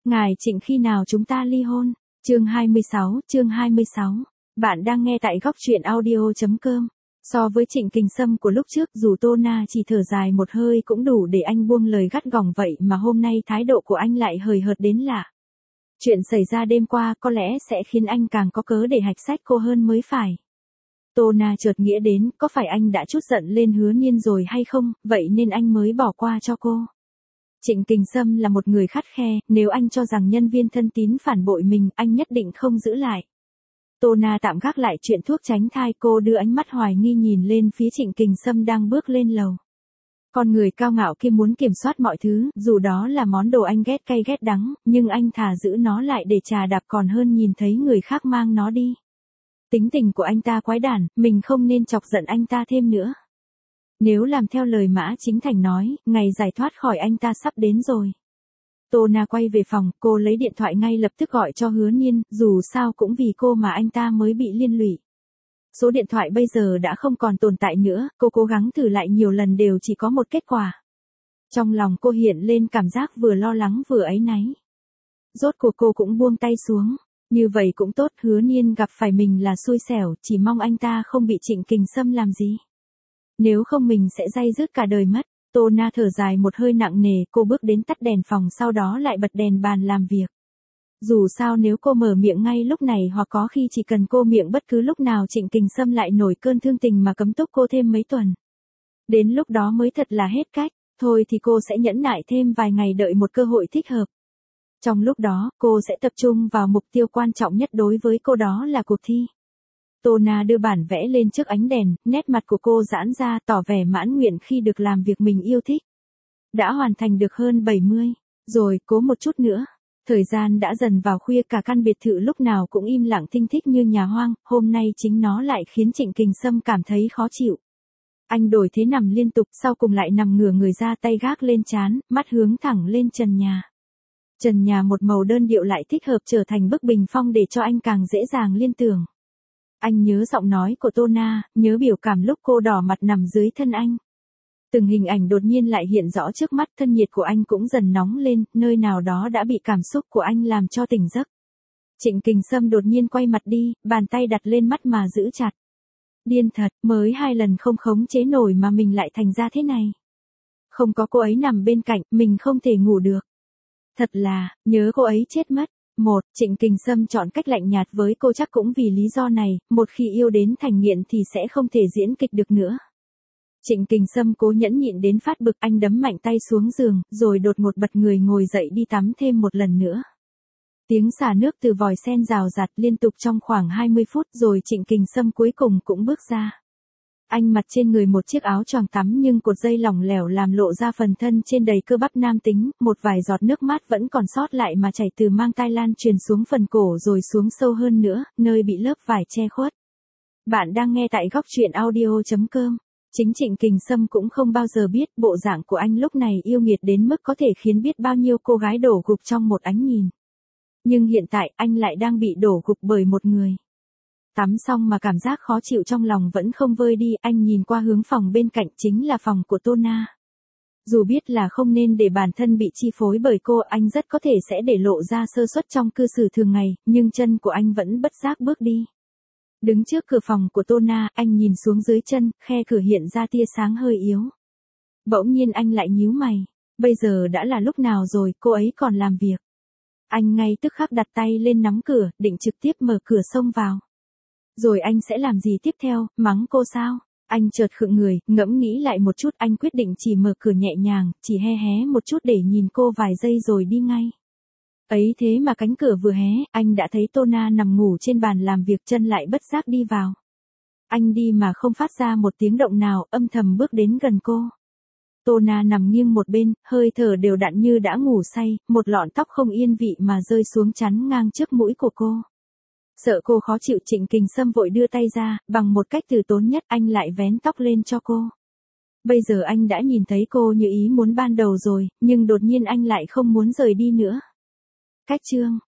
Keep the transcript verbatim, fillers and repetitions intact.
Ngài Trịnh khi nào chúng ta ly hôn? Chương hai mươi sáu, chương hai mươi sáu. Bạn đang nghe tại góc truyện audio chấm com. So với Trịnh Kình Sâm của lúc trước, dù Tô Na chỉ thở dài một hơi cũng đủ để anh buông lời gắt gỏng, vậy mà hôm nay thái độ của anh lại hời hợt đến lạ. Chuyện xảy ra đêm qua có lẽ sẽ khiến anh càng có cớ để hạch sách cô hơn mới phải. Tô Na chợt nghĩ đến, có phải anh đã chút giận lên Hứa Niên rồi hay không, vậy nên anh mới bỏ qua cho cô. Trịnh Kình Sâm là một người khắt khe, nếu anh cho rằng nhân viên thân tín phản bội mình, anh nhất định không giữ lại. Tô Na tạm gác lại chuyện thuốc tránh thai, cô đưa ánh mắt hoài nghi nhìn lên phía Trịnh Kình Sâm đang bước lên lầu. Con người cao ngạo kia muốn kiểm soát mọi thứ, dù đó là món đồ anh ghét cay ghét đắng, nhưng anh thà giữ nó lại để trà đạp còn hơn nhìn thấy người khác mang nó đi. Tính tình của anh ta quái đản, mình không nên chọc giận anh ta thêm nữa. Nếu làm theo lời Mã Chính Thành nói, ngày giải thoát khỏi anh ta sắp đến rồi. Tô Na quay về phòng, cô lấy điện thoại ngay lập tức gọi cho Hứa Niên, dù sao cũng vì cô mà anh ta mới bị liên lụy. Số điện thoại bây giờ đã không còn tồn tại nữa, cô cố gắng thử lại nhiều lần đều chỉ có một kết quả. Trong lòng cô hiện lên cảm giác vừa lo lắng vừa áy náy. Rốt cuộc cô cũng buông tay xuống. Như vậy cũng tốt, Hứa Niên gặp phải mình là xui xẻo, chỉ mong anh ta không bị Trịnh Kình Sâm làm gì. Nếu không mình sẽ day dứt cả đời mất. Tô Na thở dài một hơi nặng nề, cô bước đến tắt đèn phòng, sau đó lại bật đèn bàn làm việc. Dù sao nếu cô mở miệng ngay lúc này hoặc có khi chỉ cần cô miệng bất cứ lúc nào Trịnh Kình Sâm lại nổi cơn thương tình mà cấm túc cô thêm mấy tuần. Đến lúc đó mới thật là hết cách, thôi thì cô sẽ nhẫn nại thêm vài ngày đợi một cơ hội thích hợp. Trong lúc đó, cô sẽ tập trung vào mục tiêu quan trọng nhất đối với cô, đó là cuộc thi. Tô Na đưa bản vẽ lên trước ánh đèn, nét mặt của cô giãn ra tỏ vẻ mãn nguyện khi được làm việc mình yêu thích. Đã hoàn thành được hơn bảy mươi, rồi cố một chút nữa. Thời gian đã dần vào khuya, cả căn biệt thự lúc nào cũng im lặng thinh thích như nhà hoang, hôm nay chính nó lại khiến Trịnh Kình Sâm cảm thấy khó chịu. Anh đổi thế nằm liên tục, sau cùng lại nằm ngửa người ra, tay gác lên trán, mắt hướng thẳng lên trần nhà. Trần nhà một màu đơn điệu lại thích hợp trở thành bức bình phong để cho anh càng dễ dàng liên tưởng. Anh nhớ giọng nói của Tô Na, nhớ biểu cảm lúc cô đỏ mặt nằm dưới thân anh. Từng hình ảnh đột nhiên lại hiện rõ trước mắt, thân nhiệt của anh cũng dần nóng lên, nơi nào đó đã bị cảm xúc của anh làm cho tỉnh giấc. Trịnh Kình Sâm đột nhiên quay mặt đi, bàn tay đặt lên mắt mà giữ chặt. Điên thật, mới hai lần không khống chế nổi mà mình lại thành ra thế này. Không có cô ấy nằm bên cạnh, mình không thể ngủ được. Thật là, nhớ cô ấy chết mất. Một, Trịnh Kình Sâm chọn cách lạnh nhạt với cô chắc cũng vì lý do này, một khi yêu đến thành nghiện thì sẽ không thể diễn kịch được nữa. Trịnh Kình Sâm cố nhẫn nhịn đến phát bực, anh đấm mạnh tay xuống giường, rồi đột ngột bật người ngồi dậy đi tắm thêm một lần nữa. Tiếng xả nước từ vòi sen rào rạt liên tục trong khoảng hai mươi phút, rồi Trịnh Kình Sâm cuối cùng cũng bước ra. Anh mặc trên người một chiếc áo choàng tắm nhưng cột dây lỏng lẻo làm lộ ra phần thân trên đầy cơ bắp nam tính, một vài giọt nước mát vẫn còn sót lại mà chảy từ mang tai lan truyền xuống phần cổ rồi xuống sâu hơn nữa, nơi bị lớp vải che khuất. Bạn đang nghe tại góc truyện audio chấm com. Chính Trịnh Kình Sâm cũng không bao giờ biết bộ dạng của anh lúc này yêu nghiệt đến mức có thể khiến biết bao nhiêu cô gái đổ gục trong một ánh nhìn. Nhưng hiện tại anh lại đang bị đổ gục bởi một người. Tắm xong mà cảm giác khó chịu trong lòng vẫn không vơi đi, anh nhìn qua hướng phòng bên cạnh, chính là phòng của Tô Na. Dù biết là không nên để bản thân bị chi phối bởi cô, anh rất có thể sẽ để lộ ra sơ suất trong cư xử thường ngày, nhưng chân của anh vẫn bất giác bước đi. Đứng trước cửa phòng của Tô Na, anh nhìn xuống dưới chân, khe cửa hiện ra tia sáng hơi yếu. Bỗng nhiên anh lại nhíu mày, bây giờ đã là lúc nào rồi, cô ấy còn làm việc. Anh ngay tức khắc đặt tay lên nắm cửa, định trực tiếp mở cửa xông vào. Rồi anh sẽ làm gì tiếp theo, mắng cô sao? Anh chợt khựng người, ngẫm nghĩ lại một chút, anh quyết định chỉ mở cửa nhẹ nhàng, chỉ hé hé một chút để nhìn cô vài giây rồi đi ngay. Ấy thế mà cánh cửa vừa hé, anh đã thấy Tô Na nằm ngủ trên bàn làm việc, chân lại bất giác đi vào. Anh đi mà không phát ra một tiếng động nào, âm thầm bước đến gần cô. Tô Na nằm nghiêng một bên, hơi thở đều đặn như đã ngủ say, một lọn tóc không yên vị mà rơi xuống chắn ngang trước mũi của cô. Sợ cô khó chịu, Trịnh Kình Sâm vội đưa tay ra, bằng một cách từ tốn nhất anh lại vén tóc lên cho cô. Bây giờ anh đã nhìn thấy cô như ý muốn ban đầu rồi, nhưng đột nhiên anh lại không muốn rời đi nữa. Cách chương